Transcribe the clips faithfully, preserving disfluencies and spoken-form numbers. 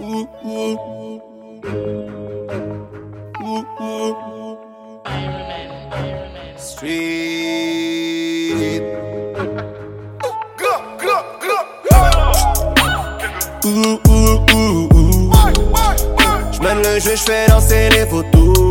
Ooh, ooh. Ooh, ooh. Street. Go, go, go. Ooh, ooh, ooh, ooh. J'mène le jeu, j'fais danser les photos.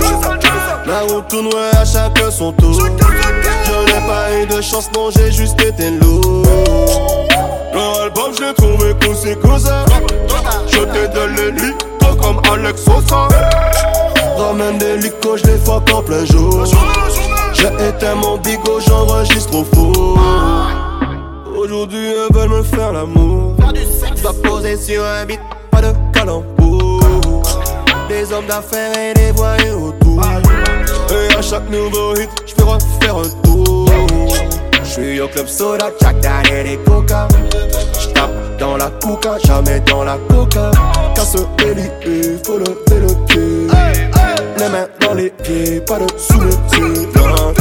La route tourne à chaque son tour. Je n'ai pas eu de chance, non, j'ai juste été lourd. Leur album, je l'ai trouvé cool, c'est cousin. Je t'ai donné lui, toi comme Alex Sosa. Ramène des licos, je les fuck en plein jour. J'ai éteint mon bigot, j'enregistre au four. Aujourd'hui, elles veulent me faire l'amour. Dois poser sur un beat, pas de calembour. Des hommes d'affaires et des voyous autour. Et à chaque nouveau hit, j'peux refaire un tour. J'suis au club soda, Jack Daniel et Coca. J'tape dans la coca, jamais dans la coca. Casse Ellie, faut lever le pied. Les mains dans les pieds, pas de sous le pied.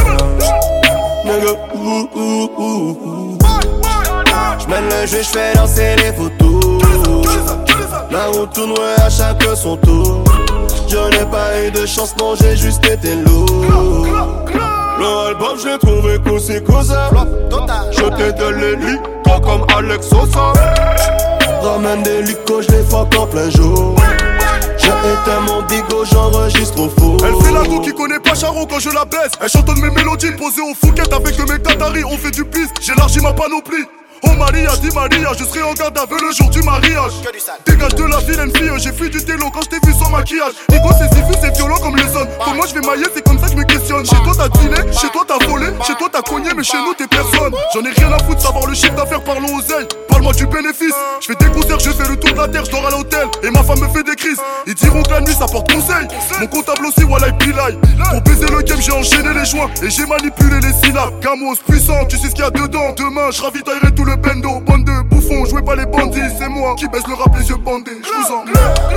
Nigga, ouh, ouh, ouh, ouh. J'mène le jeu, j'fais danser les photos. La route tourne à chaque son tour. Je n'ai pas eu de chance, non, j'ai juste été lourd. Leur album, je l'ai trouvé cool, c'est cousin. Je t'ai donné lui, toi comme Alex Sosa. Ramène des licos, je les fuck en plein jour. J'ai éteint mon bigot, j'enregistre au four. Elle fait la go qui connaît pas Charo quand je la baisse. Elle chantonne mes mélodies posées au Fouquet avec le mec Qatari. On fait du pisse, j'élargis ma panoplie. Oh Maria, dis Maria, je serai en garde à vue le jour du mariage. Dégage de la vilaine fille, j'ai fui du télo quand je t'ai vu sans maquillage. Nico c'est si fou, c'est violent comme les zones. Pour moi je vais mailler, c'est comme ça que je me questionne. Chez toi t'as dîné, chez toi t'as volé, chez toi t'as cogné, mais chez nous t'es personne. J'en ai rien à foutre, savoir le chiffre d'affaires, parlons aux ailes. Parle-moi du bénéfice, je fais des concerts, je fais le tour de la terre, je dors à l'hôtel. Et ma femme me fait des crises, ils diront que la nuit ça porte conseil. Mon comptable aussi, wallah pilai. Pour baiser le game, j'ai enchaîné les joints et j'ai manipulé les syllabes. Gamos puissant, tu sais ce qu'il y a dedans. Demain, je ravitaillerai tout le bendo. Bande de bouffons, jouez pas les bandits, c'est moi qui baisse le rap les yeux bandés. Je vous en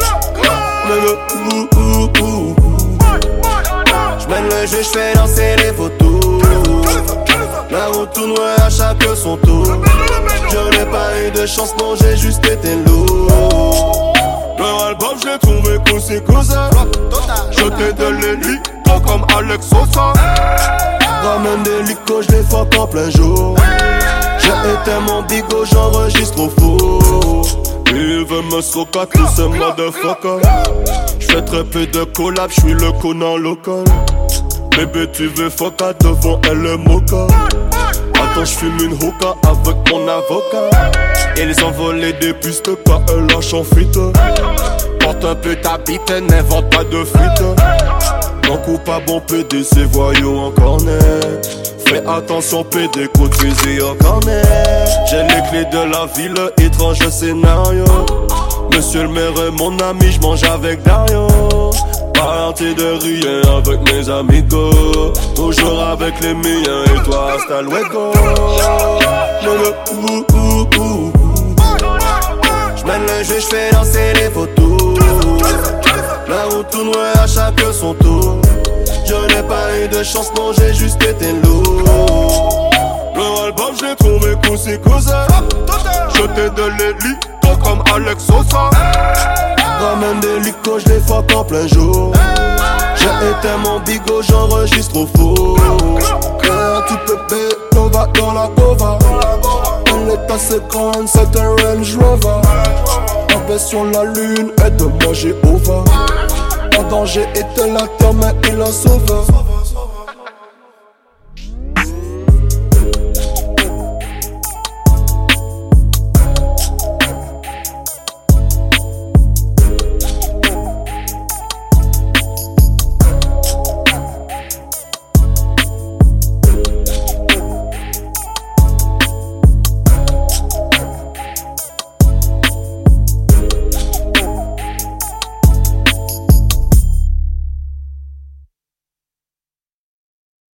J'mène le jeu, j'fais danser les photos. La route tourne à chaque son tour. Je n'ai pas eu de chance, non, j'ai juste été lourd. Leur album, je l'ai trouvé cool, c'est cousin. Je t'ai donné lui, toi comme Alex Sosa. Ramène des licos, je les fuck en plein jour. J'ai éteint mon bigot, j'enregistre au four. Ils veulent me soca, tous ces motherfuckers. J'fais très peu de collab, j'suis le connard local. Bébé tu veux foca, devant elle le mocha. Attends j'fume une hookah avec mon avocat. Ils ont volé des pistes, pas un lâche en fuite. Porte un peu ta bite, n'invente pas de fuite. Non coupable, bon P D, c'est voyou en cornet. Fais attention P D, coup de fusil au cornet. J'ai les clés de la ville, étrange scénario. Monsieur le maire est mon ami, j'mange avec Dario. Parti de rien avec mes amigos. Toujours avec les miens et toi hasta luego. J'mène le jeu, j'fais danser les photos. La route tourne à chaque son tour. Je n'ai pas eu de chance, non, j'ai juste été lourd. Leur album, je l'ai trouvé cool, c'est cousin. Je t'ai donné lui, toi comme Alex Sosa. Ramène des licos, je les fuck en plein jour. J'ai éteint mon bigot, j'enregistre au four. Quand tu peux payer, on va dans la cova. On est assez grande, c'est un Range Rover. En paix sur la lune, aide-moi Jéhovah. En danger était la terre, mais il la sauve.